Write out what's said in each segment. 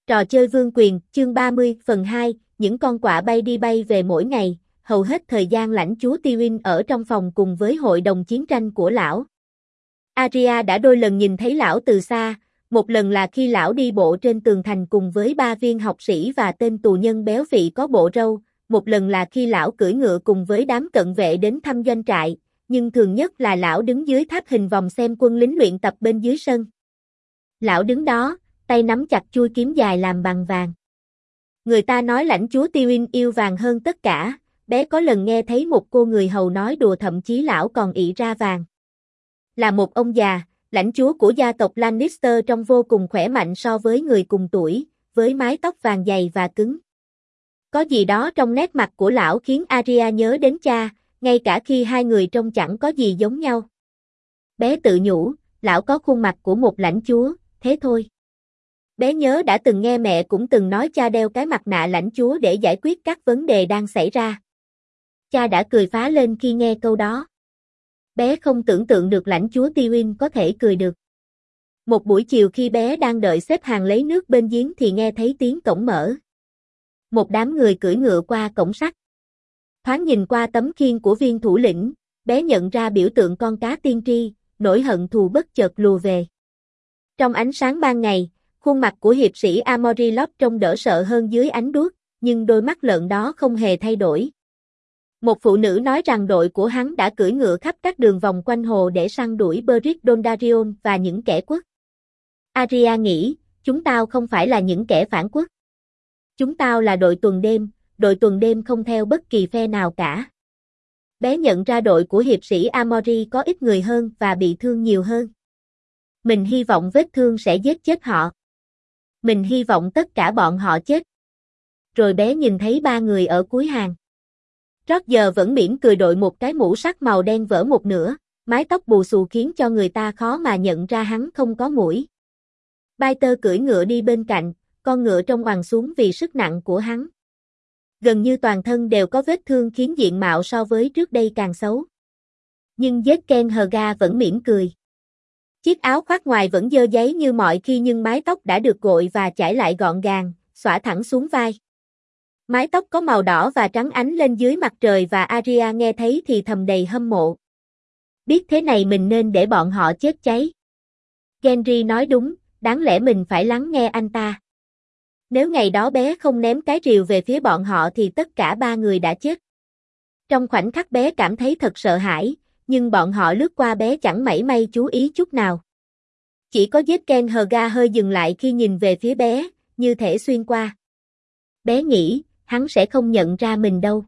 Trò chơi vương quyền, chương 30, phần 2, những con quạ bay đi bay về mỗi ngày, hầu hết thời gian lãnh chúa Tywin ở trong phòng cùng với hội đồng chiến tranh của lão. Arya đã đôi lần nhìn thấy lão từ xa, một lần là khi lão đi bộ trên tường thành cùng với 3 viên học sĩ và tên tù nhân béo phì có bộ râu, một lần là khi lão cưỡi ngựa cùng với đám cận vệ đến thăm doanh trại, nhưng thường nhất là lão đứng dưới tháp hình vòng xem quân lính luyện tập bên dưới sân. Lão đứng đó, tay nắm chặt chuôi kiếm dài làm bằng vàng. Người ta nói lãnh chúa Tywin yêu vàng hơn tất cả, bé có lần nghe thấy một cô người hầu nói đùa thậm chí lão còn ị ra vàng. Là một ông già, lãnh chúa của gia tộc Lannister trông vô cùng khỏe mạnh so với người cùng tuổi, với mái tóc vàng dày và cứng. Có gì đó trong nét mặt của lão khiến Arya nhớ đến cha, ngay cả khi hai người trông chẳng có gì giống nhau. Bé tự nhủ, lão có khuôn mặt của một lãnh chúa, thế thôi. Bé nhớ đã từng nghe mẹ cũng từng nói cha đeo cái mặt nạ lãnh chúa để giải quyết các vấn đề đang xảy ra. Cha đã cười phá lên khi nghe câu đó. Bé không tưởng tượng được lãnh chúa Tywin có thể cười được. Một buổi chiều khi bé đang đợi xếp hàng lấy nước bên giếng thì nghe thấy tiếng cổng mở. Một đám người cưỡi ngựa qua cổng sắt. Thoáng nhìn qua tấm khiên của viên thủ lĩnh, bé nhận ra biểu tượng con cá tiên tri, nỗi hận thù bất chợt lùa về. Trong ánh sáng ban ngày, khuôn mặt của hiệp sĩ Amory Locke trông đỡ sợ hơn dưới ánh đuốc, nhưng đôi mắt lợn đó không hề thay đổi. Một phụ nữ nói rằng đội của hắn đã cưỡi ngựa khắp các đường vòng quanh hồ để săn đuổi Beric Dondarrion và những kẻ quốc. Arya nghĩ, chúng tao không phải là những kẻ phản quốc. Chúng tao là đội tuần đêm không theo bất kỳ phe nào cả. Bé nhận ra đội của hiệp sĩ Amory có ít người hơn và bị thương nhiều hơn. Mình hy vọng vết thương sẽ giết chết họ. Mình hy vọng tất cả bọn họ chết. Rồi bé nhìn thấy 3 người ở cuối hàng. Roger vẫn mỉm cười đội một cái mũ sắt màu đen vỡ một nửa, mái tóc bù xù khiến cho người ta khó mà nhận ra hắn không có mũi. Biter cưỡi ngựa đi bên cạnh, con ngựa trông oằn xuống vì sức nặng của hắn. Gần như toàn thân đều có vết thương khiến diện mạo so với trước đây càng xấu. Nhưng Jaqen Hroga vẫn mỉm cười. Chiếc áo khoác ngoài vẫn dơ giấy như mọi khi nhưng mái tóc đã được gội và chải lại gọn gàng, xõa thẳng xuống vai. Mái tóc có màu đỏ và trắng ánh lên dưới mặt trời và Arya nghe thấy thì thầm đầy hâm mộ. Biết thế này mình nên để bọn họ chết cháy. Gendry nói đúng, đáng lẽ mình phải lắng nghe anh ta. Nếu ngày đó bé không ném cái rìu về phía bọn họ thì tất cả 3 người đã chết. Trong khoảnh khắc bé cảm thấy thật sợ hãi, nhưng bọn họ lướt qua bé chẳng mảy may chú ý chút nào. Chỉ có Jaqen Hroga hơi dừng lại khi nhìn về phía bé, như thể xuyên qua. Bé nghĩ, hắn sẽ không nhận ra mình đâu.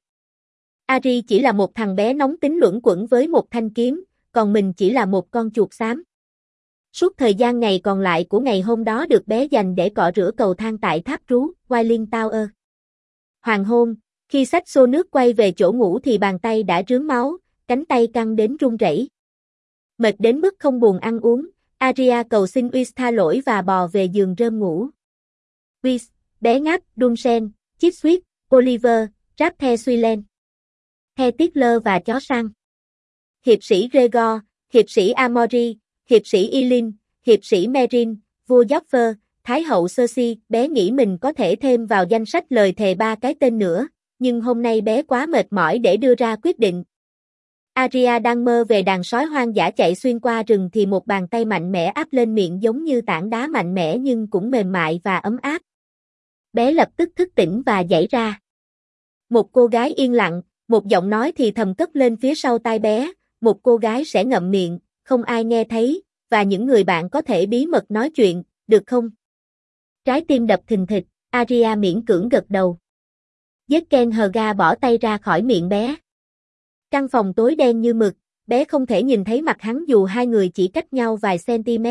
Ari chỉ là một thằng bé nóng tính luẩn quẩn với một thanh kiếm, còn mình chỉ là một con chuột xám. Suốt thời gian ngày còn lại của ngày hôm đó được bé dành để cọ rửa cầu thang tại tháp trú, Wailing Tower. Hoàng hôn, khi xách xô nước quay về chỗ ngủ thì bàn tay đã rướm máu, cánh tay căng đến run rẩy. Mệt đến mức không buồn ăn uống, Arya cầu xin Whis tha lỗi và bò về giường rơm ngủ. Whis, bé ngáp, Dunsen, Chipsweet, Oliver, Rapthe Suilen, The Tickler và chó săn. Hiệp sĩ Gregor, hiệp sĩ Amory, hiệp sĩ Elin, hiệp sĩ Meryn, vua Joffrey, thái hậu Cersei. Bé nghĩ mình có thể thêm vào danh sách lời thề 3 cái tên nữa, nhưng hôm nay bé quá mệt mỏi để đưa ra quyết định. Arya đang mơ về đàn sói hoang dã chạy xuyên qua rừng thì một bàn tay mạnh mẽ áp lên miệng giống như tảng đá mạnh mẽ nhưng cũng mềm mại và ấm áp. Bé lập tức thức tỉnh và giãy ra. Một cô gái yên lặng, một giọng nói thì thầm cất lên phía sau tai bé, một cô gái sẽ ngậm miệng, không ai nghe thấy, và những người bạn có thể bí mật nói chuyện, được không? Trái tim đập thình thịch, Arya miễn cưỡng gật đầu. Jaqen Hroga bỏ tay ra khỏi miệng bé. Căn phòng tối đen như mực, bé không thể nhìn thấy mặt hắn dù hai người chỉ cách nhau vài cm.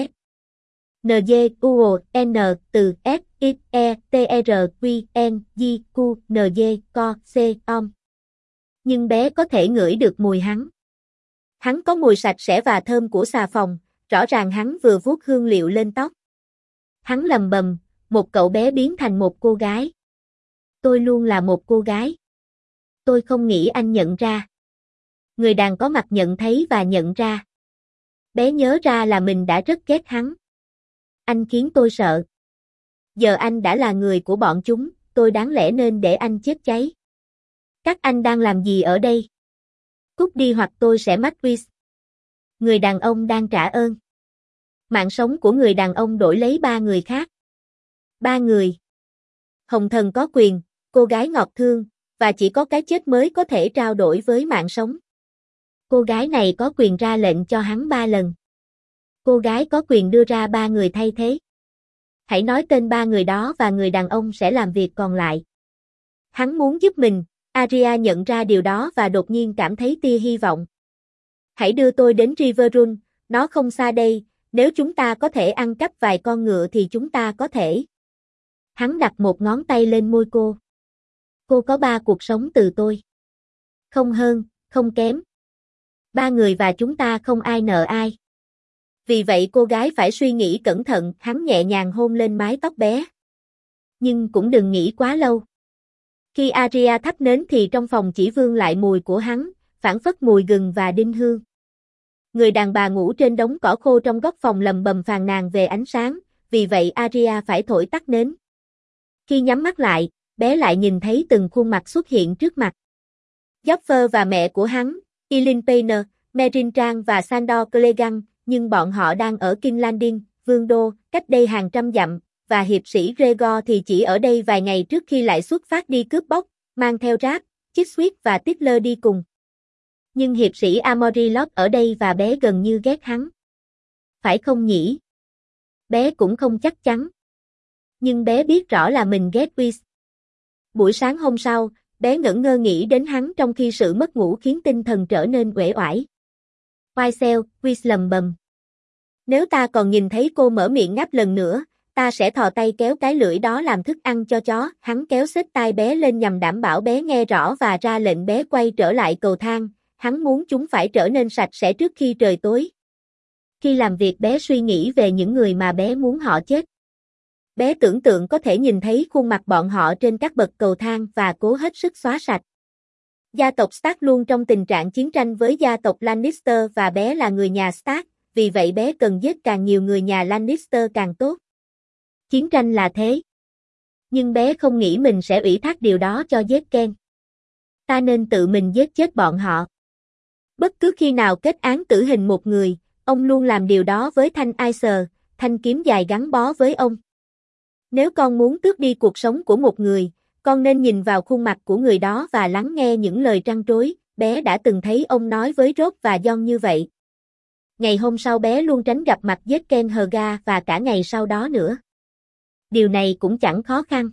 N từ S X E T R Q N G Q N G Co C Om. Nhưng bé có thể ngửi được mùi hắn. Hắn có mùi sạch sẽ và thơm của xà phòng, rõ ràng hắn vừa vuốt hương liệu lên tóc. Hắn lầm bầm, một cậu bé biến thành một cô gái. Tôi luôn là một cô gái. Tôi không nghĩ anh nhận ra. Người đàn có mặt nhận thấy và nhận ra. Bé nhớ ra là mình đã rất ghét hắn. Anh khiến tôi sợ. Giờ anh đã là người của bọn chúng, tôi đáng lẽ nên để anh chết cháy. Các anh đang làm gì ở đây? Cút đi hoặc tôi sẽ mách Reese. Người đàn ông đang trả ơn. Mạng sống của người đàn ông đổi lấy 3 người khác. 3 người. Hồng Thần có quyền, cô gái ngọt thương, và chỉ có cái chết mới có thể trao đổi với mạng sống. Cô gái này có quyền ra lệnh cho hắn 3 lần. Cô gái có quyền đưa ra 3 người thay thế. Hãy nói tên 3 người đó và người đàn ông sẽ làm việc còn lại. Hắn muốn giúp mình, Arya nhận ra điều đó và đột nhiên cảm thấy tia hy vọng. Hãy đưa tôi đến Riverrun, nó không xa đây, nếu chúng ta có thể ăn cắp vài con ngựa thì chúng ta có thể. Hắn đặt một ngón tay lên môi cô. Cô có 3 cuộc sống từ tôi. Không hơn, không kém. 3 người và chúng ta không ai nợ ai. Vì vậy cô gái phải suy nghĩ cẩn thận, hắn nhẹ nhàng hôn lên mái tóc bé. Nhưng cũng đừng nghĩ quá lâu. Khi Arya thắp nến thì trong phòng chỉ vương lại mùi của hắn, phảng phất mùi gừng và đinh hương. Người đàn bà ngủ trên đống cỏ khô trong góc phòng lầm bầm phàn nàn về ánh sáng, vì vậy Arya phải thổi tắt nến. Khi nhắm mắt lại, bé lại nhìn thấy từng khuôn mặt xuất hiện trước mặt. Joffrey và mẹ của hắn, Eileen Payne, Meryn Trang và Sandor Clegane, nhưng bọn họ đang ở King's Landing, vương đô, cách đây hàng trăm dặm, và hiệp sĩ Rhaegar thì chỉ ở đây vài ngày trước khi lại xuất phát đi cướp bóc, mang theo Rap, Chitwit và Tickler đi cùng. Nhưng hiệp sĩ Amory Lott ở đây và bé gần như ghét hắn. Phải không nhỉ? Bé cũng không chắc chắn. Nhưng bé biết rõ là mình ghét Reese. Buổi sáng hôm sau, bé ngẩn ngơ nghĩ đến hắn trong khi sự mất ngủ khiến tinh thần trở nên uể oải. Pycelle, Reese lầm bầm. Nếu ta còn nhìn thấy cô mở miệng ngáp lần nữa, ta sẽ thò tay kéo cái lưỡi đó làm thức ăn cho chó. Hắn kéo xếch tai bé lên nhằm đảm bảo bé nghe rõ và ra lệnh bé quay trở lại cầu thang. Hắn muốn chúng phải trở nên sạch sẽ trước khi trời tối. Khi làm việc bé suy nghĩ về những người mà bé muốn họ chết. Bé tưởng tượng có thể nhìn thấy khuôn mặt bọn họ trên các bậc cầu thang và cố hết sức xóa sạch. Gia tộc Stark luôn trong tình trạng chiến tranh với gia tộc Lannister và bé là người nhà Stark, vì vậy bé cần giết càng nhiều người nhà Lannister càng tốt. Chiến tranh là thế. Nhưng bé không nghĩ mình sẽ ủy thác điều đó cho Jaqen. Ta nên tự mình giết chết bọn họ. Bất cứ khi nào kết án tử hình một người, ông luôn làm điều đó với thanh Aesir, thanh kiếm dài gắn bó với ông. Nếu con muốn tước đi cuộc sống của một người, con nên nhìn vào khuôn mặt của người đó và lắng nghe những lời trăn trối. Bé đã từng thấy ông nói với Robb và Jon như vậy. Ngày hôm sau bé luôn tránh gặp mặt Jaqen H'ghar và cả ngày sau đó nữa. Điều này cũng chẳng khó khăn.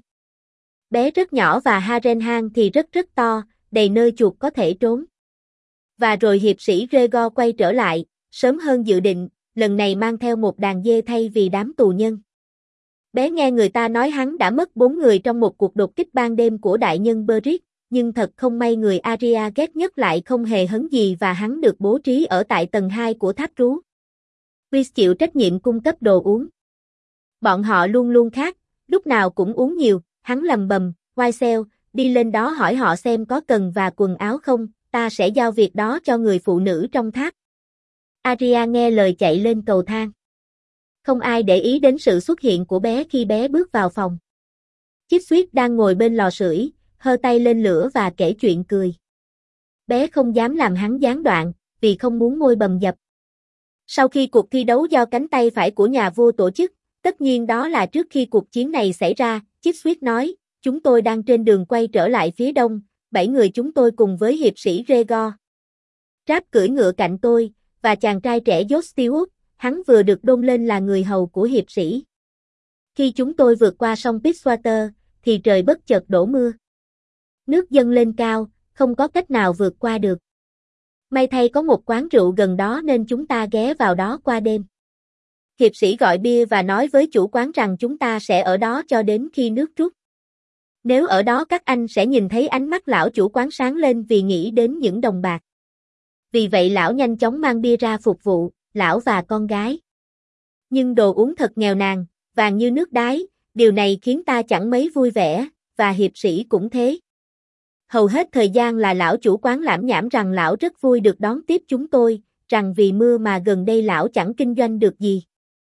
Bé rất nhỏ và Harrenhal thì rất to, đầy nơi chuột có thể trốn. Và rồi hiệp sĩ Rhaegar quay trở lại, sớm hơn dự định, lần này mang theo một đàn dê thay vì đám tù nhân. Bé nghe người ta nói hắn đã mất 4 người trong một cuộc đột kích ban đêm của đại nhân Beric, nhưng thật không may người Arya ghét nhất lại không hề hấn gì và hắn được bố trí ở tại tầng 2 của tháp trú. Reese chịu trách nhiệm cung cấp đồ uống. Bọn họ luôn luôn khác, lúc nào cũng uống nhiều, hắn lầm bầm, Pycelle, đi lên đó hỏi họ xem có cần và quần áo không, ta sẽ giao việc đó cho người phụ nữ trong tháp. Arya nghe lời chạy lên cầu thang. Không ai để ý đến sự xuất hiện của bé khi bé bước vào phòng. Chitwit đang ngồi bên lò sưởi, hơ tay lên lửa và kể chuyện cười. Bé không dám làm hắn gián đoạn, vì không muốn môi bầm dập. Sau khi cuộc thi đấu do cánh tay phải của nhà vua tổ chức, tất nhiên đó là trước khi cuộc chiến này xảy ra, Chitwit nói, chúng tôi đang trên đường quay trở lại phía đông, 7 người chúng tôi cùng với hiệp sĩ Rhaegar. Rap cưỡi ngựa cạnh tôi, và chàng trai trẻ George Stewart, hắn vừa được đôn lên là người hầu của hiệp sĩ. Khi chúng tôi vượt qua sông Pittswater, thì trời bất chợt đổ mưa. Nước dâng lên cao, không có cách nào vượt qua được. May thay có một quán rượu gần đó nên chúng ta ghé vào đó qua đêm. Hiệp sĩ gọi bia và nói với chủ quán rằng chúng ta sẽ ở đó cho đến khi nước rút. Nếu ở đó các anh sẽ nhìn thấy ánh mắt lão chủ quán sáng lên vì nghĩ đến những đồng bạc. Vì vậy lão nhanh chóng mang bia ra phục vụ, lão và con gái. Nhưng đồ uống thật nghèo nàn, vàng như nước đái, điều này khiến ta chẳng mấy vui vẻ, và hiệp sĩ cũng thế. Hầu hết thời gian là lão chủ quán lảm nhảm rằng lão rất vui được đón tiếp chúng tôi, rằng vì mưa mà gần đây lão chẳng kinh doanh được gì.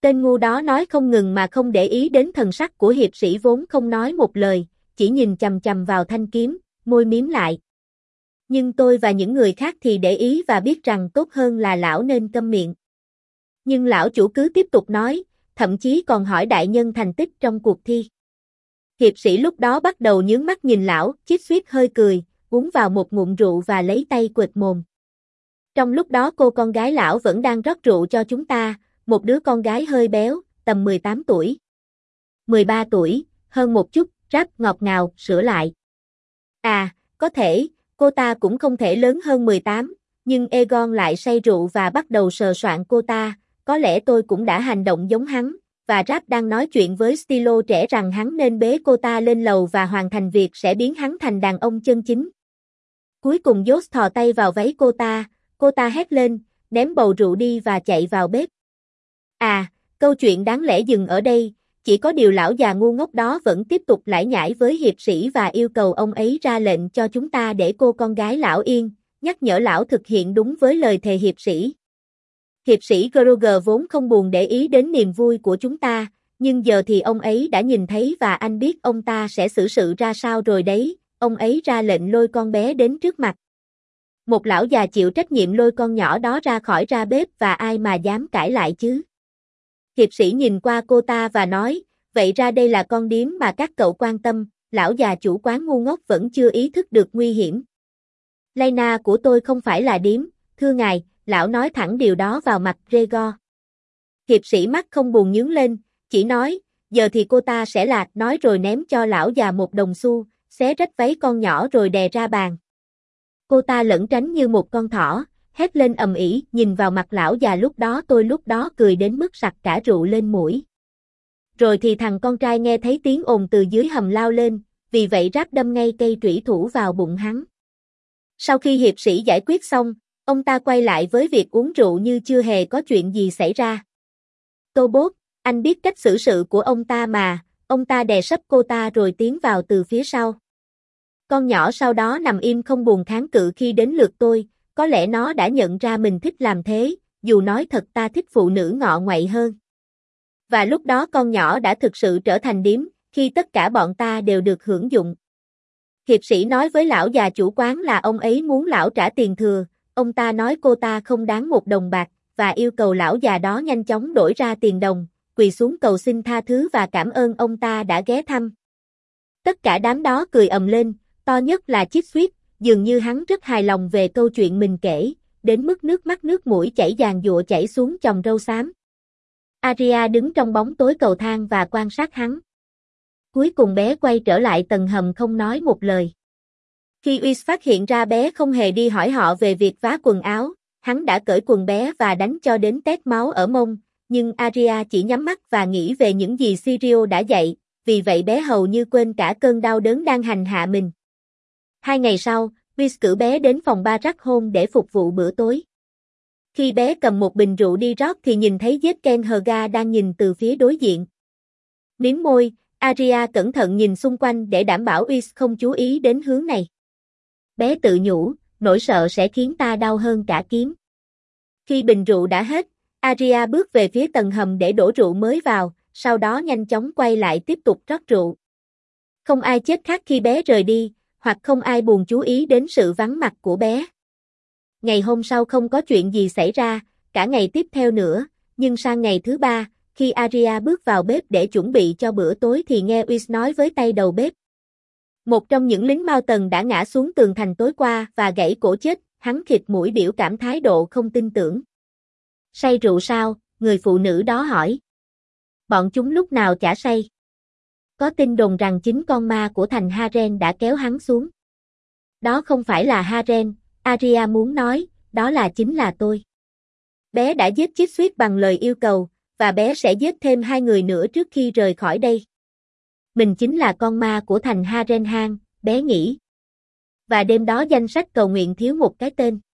Tên ngu đó nói không ngừng mà không để ý đến thần sắc của hiệp sĩ vốn không nói một lời, chỉ nhìn chằm chằm vào thanh kiếm, môi mím lại. Nhưng tôi và những người khác thì để ý và biết rằng tốt hơn là lão nên câm miệng. Nhưng lão chủ cứ tiếp tục nói, thậm chí còn hỏi đại nhân thành tích trong cuộc thi. Hiệp sĩ lúc đó bắt đầu nhướng mắt nhìn lão, Chít Suýt hơi cười, uống vào một ngụm rượu và lấy tay quệt mồm. Trong lúc đó cô con gái lão vẫn đang rót rượu cho chúng ta, một đứa con gái hơi béo, tầm 18 tuổi. 13 tuổi, hơn một chút, rap ngọt ngào, sửa lại. À, có thể, cô ta cũng không thể lớn hơn 18, nhưng Egon lại say rượu và bắt đầu sờ soạng cô ta, có lẽ tôi cũng đã hành động giống hắn, và Rap đang nói chuyện với Stylo trẻ rằng hắn nên bế cô ta lên lầu và hoàn thành việc sẽ biến hắn thành đàn ông chân chính. Cuối cùng Josh thò tay vào váy cô ta hét lên, ném bầu rượu đi và chạy vào bếp. À, câu chuyện đáng lẽ dừng ở đây, chỉ có điều lão già ngu ngốc đó vẫn tiếp tục lải nhải với hiệp sĩ và yêu cầu ông ấy ra lệnh cho chúng ta để cô con gái lão yên, nhắc nhở lão thực hiện đúng với lời thề hiệp sĩ. Hiệp sĩ Groger vốn không buồn để ý đến niềm vui của chúng ta, nhưng giờ thì ông ấy đã nhìn thấy và anh biết ông ta sẽ xử sự ra sao rồi đấy, ông ấy ra lệnh lôi con bé đến trước mặt. Một lão già chịu trách nhiệm lôi con nhỏ đó ra bếp và ai mà dám cãi lại chứ. Hiệp sĩ nhìn qua cô ta và nói, vậy ra đây là con điếm mà các cậu quan tâm, lão già chủ quán ngu ngốc vẫn chưa ý thức được nguy hiểm. Lena của tôi không phải là điếm, thưa ngài, lão nói thẳng điều đó vào mặt Gregor. Hiệp sĩ mắt không buồn nhướng lên, chỉ nói, giờ thì cô ta sẽ là, nói rồi ném cho lão già một đồng xu, xé rách váy con nhỏ rồi đè ra bàn. Cô ta lẩn tránh như một con thỏ, hét lên ầm ĩ, nhìn vào mặt lão già lúc đó cười đến mức sặc cả rượu lên mũi. Rồi thì thằng con trai nghe thấy tiếng ồn từ dưới hầm lao lên, vì vậy Rap đâm ngay cây trủy thủ vào bụng hắn. Sau khi hiệp sĩ giải quyết xong, ông ta quay lại với việc uống rượu như chưa hề có chuyện gì xảy ra. Tobot, anh biết cách xử sự của ông ta mà, ông ta đè sấp cô ta rồi tiến vào từ phía sau. Con nhỏ sau đó nằm im không buồn kháng cự khi đến lượt tôi, có lẽ nó đã nhận ra mình thích làm thế, dù nói thật ta thích phụ nữ ngọ nguậy hơn. Và lúc đó con nhỏ đã thực sự trở thành điếm, khi tất cả bọn ta đều được hưởng dụng. Hiệp sĩ nói với lão già chủ quán là ông ấy muốn lão trả tiền thừa, ông ta nói cô ta không đáng một đồng bạc, và yêu cầu lão già đó nhanh chóng đổi ra tiền đồng, quỳ xuống cầu xin tha thứ và cảm ơn ông ta đã ghé thăm. Tất cả đám đó cười ầm lên, to nhất là Chít Suýt, dường như hắn rất hài lòng về câu chuyện mình kể, đến mức nước mắt nước mũi chảy giàn giụa chảy xuống chòm râu xám. Aria đứng trong bóng tối cầu thang và quan sát hắn. Cuối cùng bé quay trở lại tầng hầm không nói một lời. Khi Uys phát hiện ra bé không hề đi hỏi họ về việc vá quần áo, hắn đã cởi quần bé và đánh cho đến tét máu ở mông, nhưng Aria chỉ nhắm mắt và nghĩ về những gì Sirio đã dạy, vì vậy bé hầu như quên cả cơn đau đớn đang hành hạ mình. 2 ngày sau, Uys cử bé đến phòng bar Jack Home để phục vụ bữa tối. Khi bé cầm một bình rượu đi rót thì nhìn thấy Zetken Herga đang nhìn từ phía đối diện. Mím môi, Aria cẩn thận nhìn xung quanh để đảm bảo Uys không chú ý đến hướng này. Bé tự nhủ, nỗi sợ sẽ khiến ta đau hơn cả kiếm. Khi bình rượu đã hết, Aria bước về phía tầng hầm để đổ rượu mới vào, sau đó nhanh chóng quay lại tiếp tục rót rượu. Không ai chết khác khi bé rời đi, hoặc không ai buồn chú ý đến sự vắng mặt của bé. Ngày hôm sau không có chuyện gì xảy ra, cả ngày tiếp theo nữa, nhưng sang ngày thứ 3, khi Aria bước vào bếp để chuẩn bị cho bữa tối thì nghe Uys nói với tay đầu bếp. Một trong những lính Mao Tần đã ngã xuống tường thành tối qua và gãy cổ chết, hắn khịt mũi biểu cảm thái độ không tin tưởng. Say rượu sao? Người phụ nữ đó hỏi. Bọn chúng lúc nào chả say. Có tin đồn rằng chính con ma của thành Haren đã kéo hắn xuống. Đó không phải là Haren, Aria muốn nói, đó chính là tôi. Bé đã giết Chít Suýt bằng lời yêu cầu, và bé sẽ giết thêm 2 người nữa trước khi rời khỏi đây. Mình chính là con ma của thành Haren hang, bé nghĩ. Và đêm đó danh sách cầu nguyện thiếu một cái tên.